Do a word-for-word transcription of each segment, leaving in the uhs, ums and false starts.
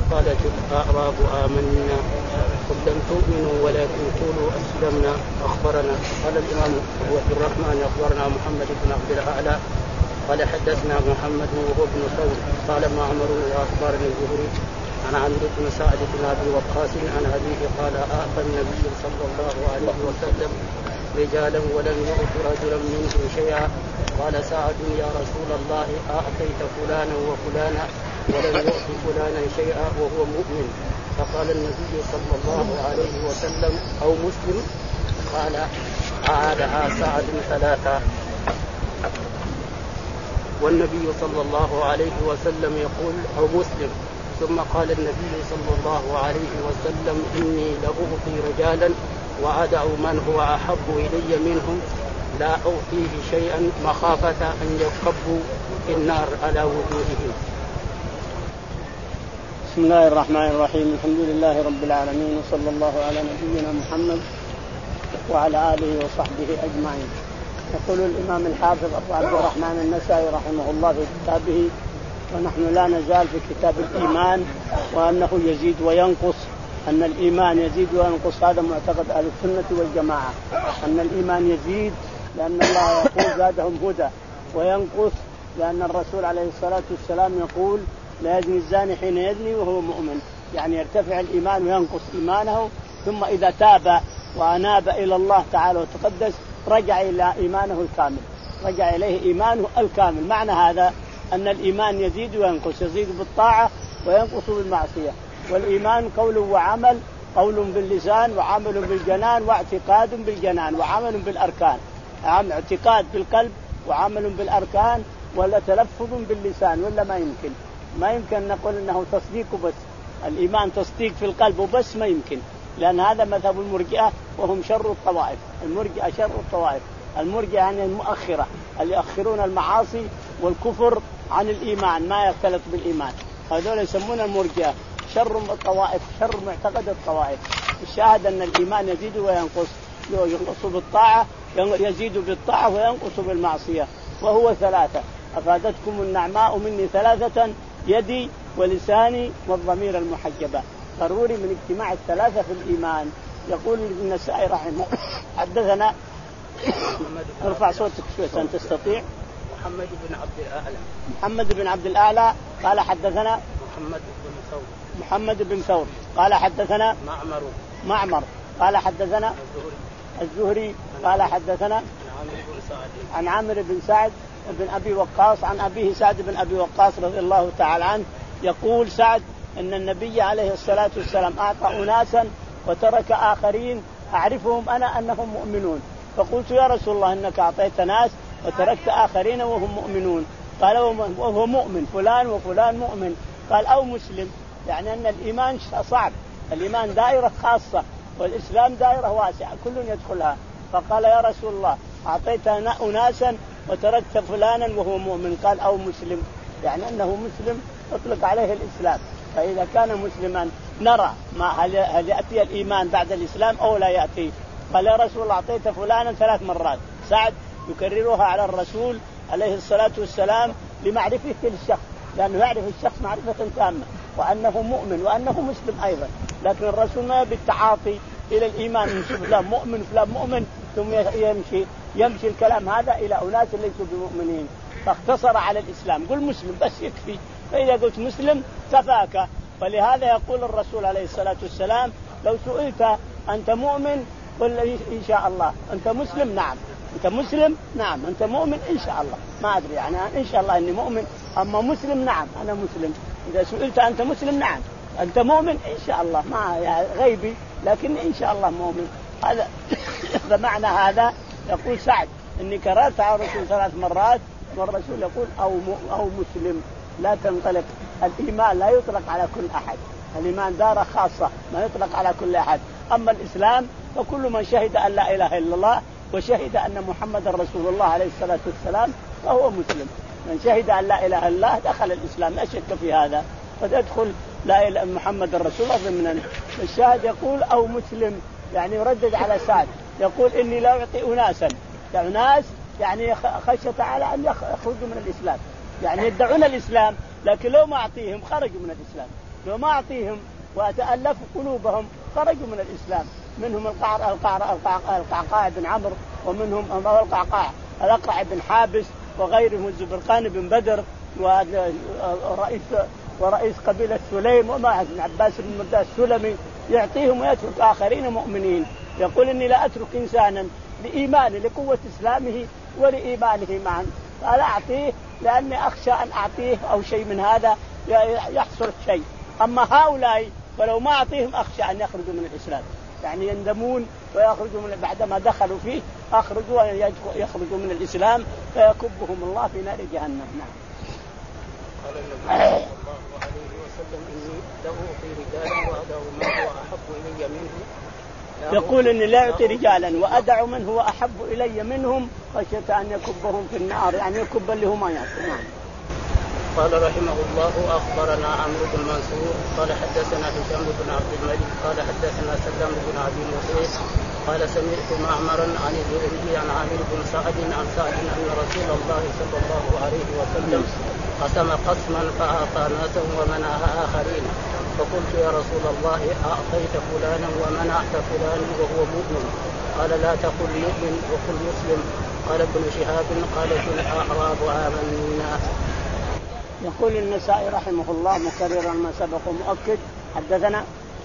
قالت الأعراب آمنا قل لم تؤمنوا ولكن قولوا أسلمنا. أخبرنا قال الإمام أبو عبد الرحمن أخبرنا محمد بن عبد الأعلى قال حدثنا محمد وهو ابن ثور قال معمر وأخبرني الزهري عن عمرو بن سعد بن أبي وقاص عن أبيه قال أعطى النبي صلى الله عليه وسلم رجالا ولم يؤت رجلا منهم شيئا. قال سعد يا رسول الله أعطيت فلانا وفلانا ولم يؤت فلانا شيئا وهو مؤمن. فقال النبي صلى الله عليه وسلم أو مسلم. قال أعادها سعد ثلاثا. والنبي صلى الله عليه وسلم يقول أو مسلم. ثم قال النبي صلى الله عليه وسلم إني لأعطي رجالا وأدع من هو أحب إلي منهم لا أعطيه شيئا مخافة أن يكبوا في النار على وجوههم. بسم الله الرحمن الرحيم. الحمد لله رب العالمين وصلى الله على نبينا محمد وعلى آله وصحبه أجمعين. يقول الإمام الحافظ أبو عبد الرحمن النسائي رحمه الله في كتابه ونحن لا نزال في كتاب الإيمان وأنه يزيد وينقص، أن الإيمان يزيد وينقص. هذا معتقد أهل السنة والجماعة أن الإيمان يزيد لأن الله يقول زادهم هدى، وينقص لأن الرسول عليه الصلاة والسلام يقول لا يزني الزاني حين يزني وهو مؤمن، يعني يرتفع الإيمان وينقص إيمانه، ثم إذا تاب وأناب إلى الله تعالى وتقدس رجع إلى إيمانه الكامل، رجع إليه إيمانه الكامل. معنى هذا أن الإيمان يزيد وينقص، يزيد بالطاعة وينقص بالمعصية. والإيمان قول وعمل، قول باللسان وعمل بالجنان واعتقاد بالجنان وعمل بالأركان. اعتقاد بالقلب وعمل بالأركان ولا تلفظ باللسان، ولا ما يمكن ما يمكن نقول إنه تصديق بس. الإيمان تصديق في القلب وبس ما يمكن، لأن هذا مذهب المرجئة وهم شر الطوائف. المرجئة شر الطوائف. المرجئة يعني المؤخرة اللي يؤخرون المعاصي والكفر عن الإيمان، ما يختلط بالإيمان، هذول يسمون المرجئة شر الطوائف، شر معتقد الطوائف. الشاهد أن الإيمان يزيد وينقص، ينقص بالطاعة، يزيد بالطاعة وينقص بالمعصية. وهو ثلاثة، أفادتكم النعماء مني ثلاثة يدي ولساني والضمير المحجبة. ضروري من اجتماع الثلاثة في الإيمان. يقول النسائي رحمه حدثنا ارفع صوتك شوي أن تستطيع. محمد بن عبد الأعلى محمد بن عبد الأعلى قال حدثنا محمد بن ثور محمد بن ثور قال حدثنا معمر معمر قال حدثنا الزهري قال حدثنا عن عمرو بن سعد بن أبي وقاص عن أبيه سعد بن أبي وقاص رضي الله تعالى عنه. يقول سعد أن النبي عليه الصلاة والسلام أعطى أناسا وترك آخرين أعرفهم أنا أنهم مؤمنون. فقلت يا رسول الله إنك أعطيت ناس وتركت آخرين وهم مؤمنون. قال وهو مؤمن فلان وفلان مؤمن. قال أو مسلم، يعني أن الإيمان صعب، الإيمان دائرة خاصة والإسلام دائرة واسعة كل يدخلها. فقال يا رسول الله أعطيت أناسا وتركت فلانا وهو مؤمن. قال أو مسلم، يعني أنه مسلم أطلق عليه الإسلام. فإذا كان مسلما نرى ما هل, هل يأتي الإيمان بعد الإسلام أو لا يأتي. قال يا رسول الله أعطيت فلانا ثلاث مرات. سعد يكررها على الرسول عليه الصلاة والسلام لمعرفة الشخص، لأنه يعرف الشخص معرفة تامة وأنه مؤمن وأنه مسلم أيضا. لكن الرسول ما بالتعاطي إلى الإيمان، فلان مؤمن فلان مؤمن ثم يمشي يمشي الكلام هذا إلى أناس ليسوا بمؤمنين. فاختصر على الإسلام، قل مسلم بس يكفي، فإذا قلت مسلم كفاك. فلهذا يقول الرسول عليه الصلاة والسلام لو سئلت أنت مؤمن قل إن شاء الله. أنت مسلم؟ نعم. أنت مسلم؟ نعم. أنت مؤمن؟ إن شاء الله. ما أدري يعني إن شاء الله إني مؤمن، أما مسلم نعم أنا مسلم. إذا سئلت أنت مسلم نعم. أنت مؤمن؟ إن شاء الله، ما يعني غيبي لكن إن شاء الله مؤمن. هذا فمعنى هذا يقول سعد إني كررت على الرسول ثلاث مرات والرسول يقول أو أو مسلم. لا تنطلق الإيمان، لا يطلق على كل أحد، الإيمان دار خاصة ما يطلق على كل أحد. أما الإسلام فكل من شهد أن لا إله إلا الله وشهد أن محمد رسول الله عليه الصلاة والسلام فهو مسلم. من شهد أن لا إله إلا الله دخل الإسلام، لا شك في هذا. فتدخل لا إله محمد رسول الله ضمن الشاهد. يقول أو مسلم، يعني يردد على سعد يقول إني لا أعطي أناسا، يعني ناس يعني خشية تعالى أن يخرجوا من الإسلام، يعني يدعون الإسلام لكن لو ما أعطيهم خرجوا من الإسلام. لو ما أعطيهم وأتألف قلوبهم خرجوا من الإسلام. منهم القعر القعر القعقاع بن عمرو، ومنهم القعقاع الأقرع بن حابس، وغيرهم الزبرقان بن بدر، ورئيس ورئيس قبيلة سليم، وما بن عباس بن مرداس السلمي، يعطيهم ويترك آخرين مؤمنين. يقول إني لا أترك إنسانا لإيمانه لقوة إسلامه ولإيمانه معا، فلا أعطيه لأني أخشى أن أعطيه أو شيء من هذا يحصل شيء. أما هؤلاء فلو ما أعطيهم أخشى أن يخرجوا من الإسلام، يعني يندمون ويخرجوا من بعدما دخلوا فيه أخرجوا يخرجوا من الإسلام فيكبهم الله في نار جهنم. نعم. قال النبي صلى الله عليه وسلم إني لأعطي رجالا وأدع من هو أحب إلي منه. يقول إني لا أعطي رجالا وأدع من هو أحب إلي منهم خشية أن يكبهم في النار، يعني يكب اللي هم يعطون. نعم. قال رحمه الله أخبرنا عمرو بن منصور قال حدثنا هشام بن عبد الملك قال حدثنا سلام بن أبي مطيع قال سمعت معمرا عن الزهري عن عامر بن سعد عن سعد أن رسول الله صلى الله عليه وسلم قسم قسما فأعطى ناسا ومنع آخرين، فقلت يا رسول الله أعطيت فلانا ومنعت فلانا وهو مؤمن؟ قال لا تقل يؤمن وقل مسلم. قال ابن شهاب قالت الأعراب آمنا. يقول النسائي رحمه الله مكررا ما سبق ومؤكد حدثنا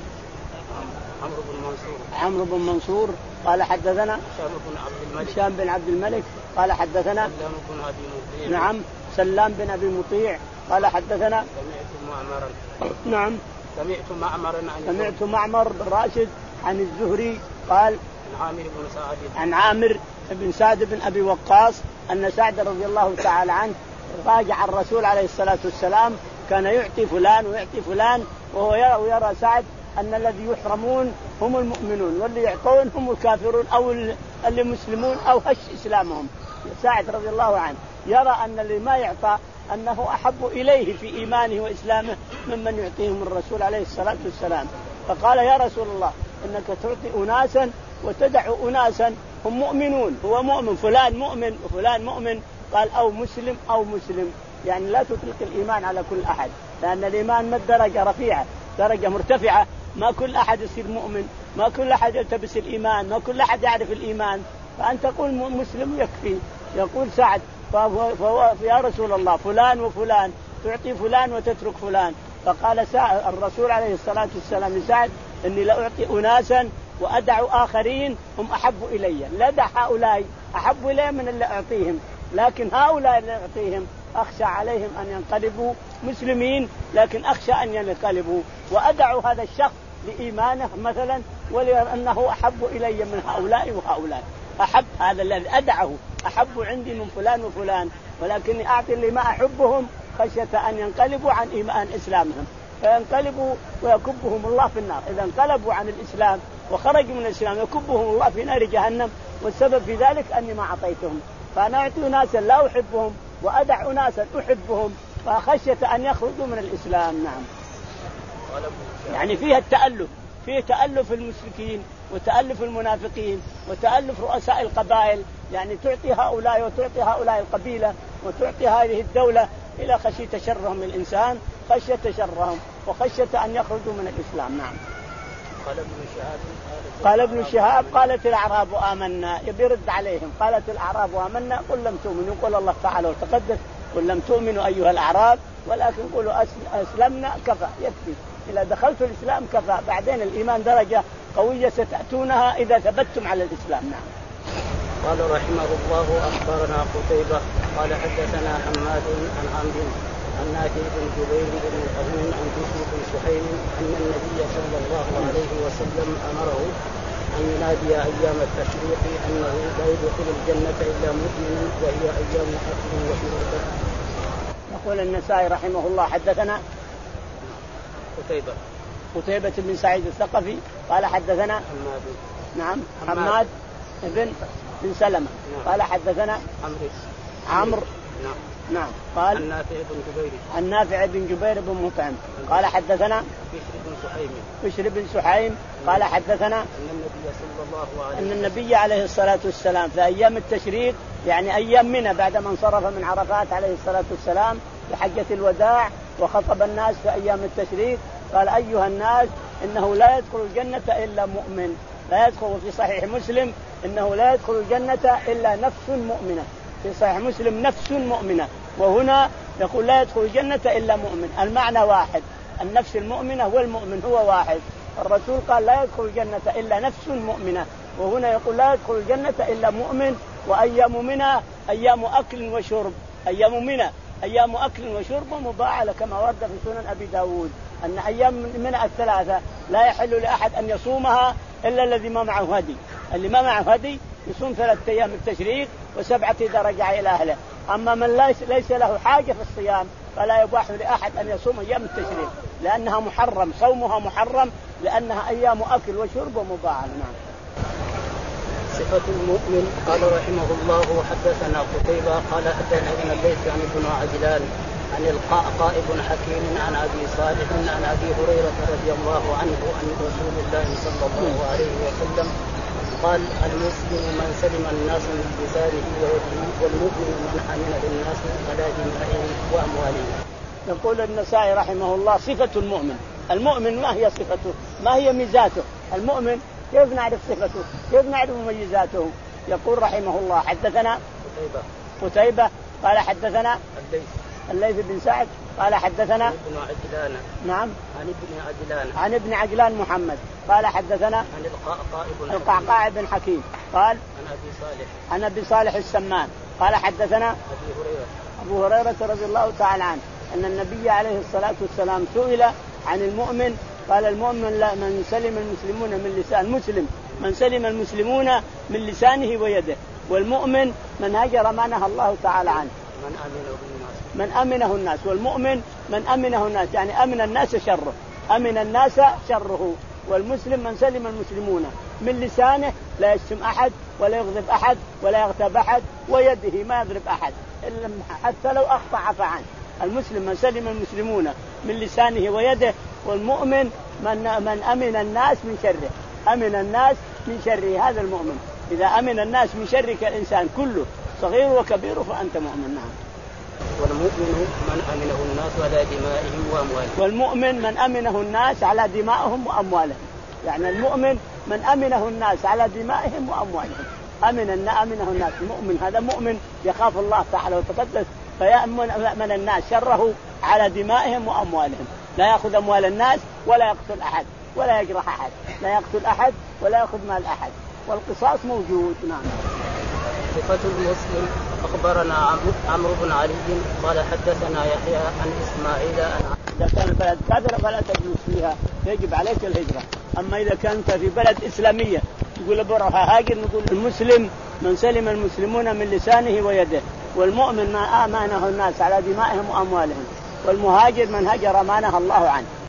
عمرو بن منصور عمرو بن منصور قال حدثنا هشام بن عبد الملك هشام بن عبد الملك قال حدثنا سلام بن أبي مطيع نعم سلام بن أبي مطيع قال حدثنا سمعت معمرا نعم سمعت معمرا عن سمعت معمر بن راشد عن الزهري قال عن عامر بن سعد عن عامر بن سعد بن أبي وقاص أن سعد رضي الله تعالى عنه راجع الرسول عليه الصلاة والسلام كان يعطي فلان ويعطي فلان، وهو يرى, ويرى سعد أن الذي يحرمون هم المؤمنون واللي يعطون هم الكافرون أو اللي مسلمون أو هش إسلامهم. سعد رضي الله عنه يرى أن اللي ما يعطى أنه أحب إليه في إيمانه وإسلامه ممن يعطيهم الرسول عليه الصلاة والسلام. فقال يا رسول الله إنك تعطي أناسا وتدع أناسا هم مؤمنون، هو مؤمن فلان مؤمن وفلان مؤمن، قال أو مسلم أو مسلم، يعني لا تطلق الإيمان على كل أحد، لأن الإيمان ما درجة رفيعة درجة مرتفعة، ما كل أحد يصير مؤمن، ما كل أحد يلتبس الإيمان، ما كل أحد يعرف الإيمان، فأنت تقول مسلم يكفي. يقول سعد فهو فهو يا رسول الله فلان وفلان تعطي فلان وتترك فلان. فقال سعد الرسول عليه الصلاة والسلام لسعد إني لأعطي أناسا وأدع آخرين هم أحب إلي، لا دع هؤلاء أحب إلي من اللي أعطيهم، لكن هؤلاء اللي أعطيهم أخشى عليهم أن ينقلبوا مسلمين، لكن أخشى أن ينقلبوا وأدع هذا الشخص لإيمانه مثلا ولأنه أحب إلي من هؤلاء وهؤلاء، أحب هذا الذي أدعه أحب عندي من فلان وفلان، ولكني أعطي اللي ما أحبهم خشية أن ينقلبوا عن إيمان إسلامهم فينقلبوا ويكبهم الله في النار. إذا انقلبوا عن الإسلام وخرجوا من الإسلام يكبهم الله في نار جهنم، والسبب في ذلك أني ما أعطيتهم. فأنا أعطي ناسا لا أحبهم وأدع ناسا أحبهم فخشية أن يخرجوا من الإسلام. نعم. يعني فيها التألف، فيه تألف المشركين وتألف المنافقين وتألف رؤساء القبائل، يعني تعطي هؤلاء وتعطي هؤلاء القبيلة وتعطي هذه الدولة إلى خشية شرهم الإنسان، خشية شرهم وخشية أن يخرجوا من الإسلام. نعم. قال ابن شهاب قال ابن شهاب قالت الأعراب آمنا، يبي يرد عليهم، قالت الأعراب آمنا قل لم تؤمنوا، قل الله تعالى وتقدس قل لم تؤمنوا أيها الأعراب ولكن قولوا أسلمنا كفى، يكفي إذا دخلتوا الإسلام كفى، بعدين الإيمان درجة قوية ستأتونها إذا ثبتتم على الإسلام. نعم. قال رحمه الله أخبرنا قتيبة قال حدثنا حماد عن عمرو عن نافع بن جبير بن مطعم عن بشر بن سحيم أن النبي صلى الله عليه وسلم أمره أن ينادي أيام التشريق أنه لا يدخل الجنة إلا مؤمن وهي أيام أكل وشرب. يقول النسائي رحمه الله حدثنا قتيبة قتيبة بن سعيد الثقفي قال حدثنا حماد نعم حماد بن بن سلمة نعم. قال حدثنا عمرو عمرو نعم نعم قال النافع بن جبير النافع بن جبير بن مطعم قال حدثنا بشر بن سحيم بشر بن سحيم قال حدثنا أن النبي صلى الله عليه أن النبي عليه الصلاة والسلام في أيام التشريق يعني أيام منى بعد ما انصرف من عرفات عليه الصلاة والسلام في حجة الوداع وخطب الناس في أيام التشريق قال أيها الناس إنه لا يدخل الجنة إلا مؤمن. لا يدخل في صحيح مسلم إنه لا يدخل الجنة إلا نفس مؤمنة. في صحيح مسلم نفس مؤمنة، وهنا يقول لا يدخل الجنة إلا مؤمن. المعنى واحد، النفس المؤمنة والمؤمن هو واحد. الرسول قال لا يدخل الجنة إلا نفس مؤمنة، وهنا يقول لا يدخل الجنة إلا مؤمن. وأيام منى أيام أكل وشرب. أيام منى أيام أكل وشرب مضاعلة كما ورد في سنن أبي داود أن أيام منى الثلاثة لا يحل لأحد أن يصومها إلا الذي ما معه هدي. اللي ما معه هدي يصوم ثلاثة أيام التشريق وسبعة إذا رجع إلى أهله. أما من ليس, ليس له حاجة في الصيام فلا يباح لأحد أن يصوم أيام التشريق لأنها محرم، صومها محرم لأنها أيام أكل وشرب ومضاعلة. نعم. صفة المؤمن. قال رحمه الله وحدثنا قتيبة قال حدثنا الليث عن ابن عجلان عن القعقاع بن حكيم عن أبي صالح عن أبي هريرة رضي الله عنه عن رسول الله صلى الله عليه وسلم قال المسلم من سلم الناس من لسانه ويده والمؤمن من أمن الناس على دمائهم وأموالهم. يقول النسائي رحمه الله صفة المؤمن. المؤمن ما هي صفته؟ ما هي ميزاته؟ المؤمن كيف نعرف صفته؟ كيف نعرف مميزاته؟ يقول رحمه الله حدثنا قتيبة قتيبة قال حدثنا الليث الليث بن سعد قال حدثنا ابن عجلان نعم عن ابن عجلان عن ابن عجلان محمد قال حدثنا عن القعقاع بن القعقاع بن حكيم قال عن أبي صالح عن أبي صالح السمان قال حدثنا أبي هريرة أبو هريرة رضي الله تعالى عنه أن النبي عليه الصلاة والسلام سئل عن المؤمن قال المؤمن لا من سلم المسلمون من لسان مسلم من سلم المسلمون من لسانه ويده، والمؤمن من هجر ما نهى الله تعالى عنه من أمنه الناس من أمنه الناس، والمؤمن من أمنه الناس يعني أمن الناس شره، أمن الناس شره. والمسلم من سلم المسلمون من لسانه لا يشتم أحد ولا يغضب أحد ولا يغتاب أحد، ويده ما يضرب أحد حتى لو أخطأ عفى عنه. المسلم من سلم المسلمون من لسانه ويده، والمؤمن من من أمن الناس من شره، أمن الناس من شره. هذا المؤمن. إذا أمن الناس من شرك الإنسان كله صغير وكبير فأنت مؤمن. نعم. والمؤمن من أمنه الناس على دمائهم وأموالهم. والمؤمن من أمنه الناس على دمائهم وأموالهم. يعني المؤمن من أمنه الناس على دمائهم وأموالهم. أمن أمنه الناس. المؤمن هذا مؤمن يخاف الله تعالى وتقدس فيأمن من الناس شره على دمائهم وأموالهم. لا يأخذ أموال الناس ولا يقتل أحد ولا يجرح أحد، لا يقتل أحد ولا يأخذ مال أحد، والقصاص موجود. نعم. صفة المسلم. أخبرنا عمرو بن علي قال حدثنا يحيى عن إسماعيل عن إذا كان البلد كافرة فلا تجلس فيها، يجب عليك الهجرة. أما إذا كانت في بلد إسلامية تقول بروح هاجر، نقول المسلم من سلم المسلمون من لسانه ويده، والمؤمن ما آمنه الناس على دمائهم وأموالهم، والمهاجر من هجر ما نهى الله عنه.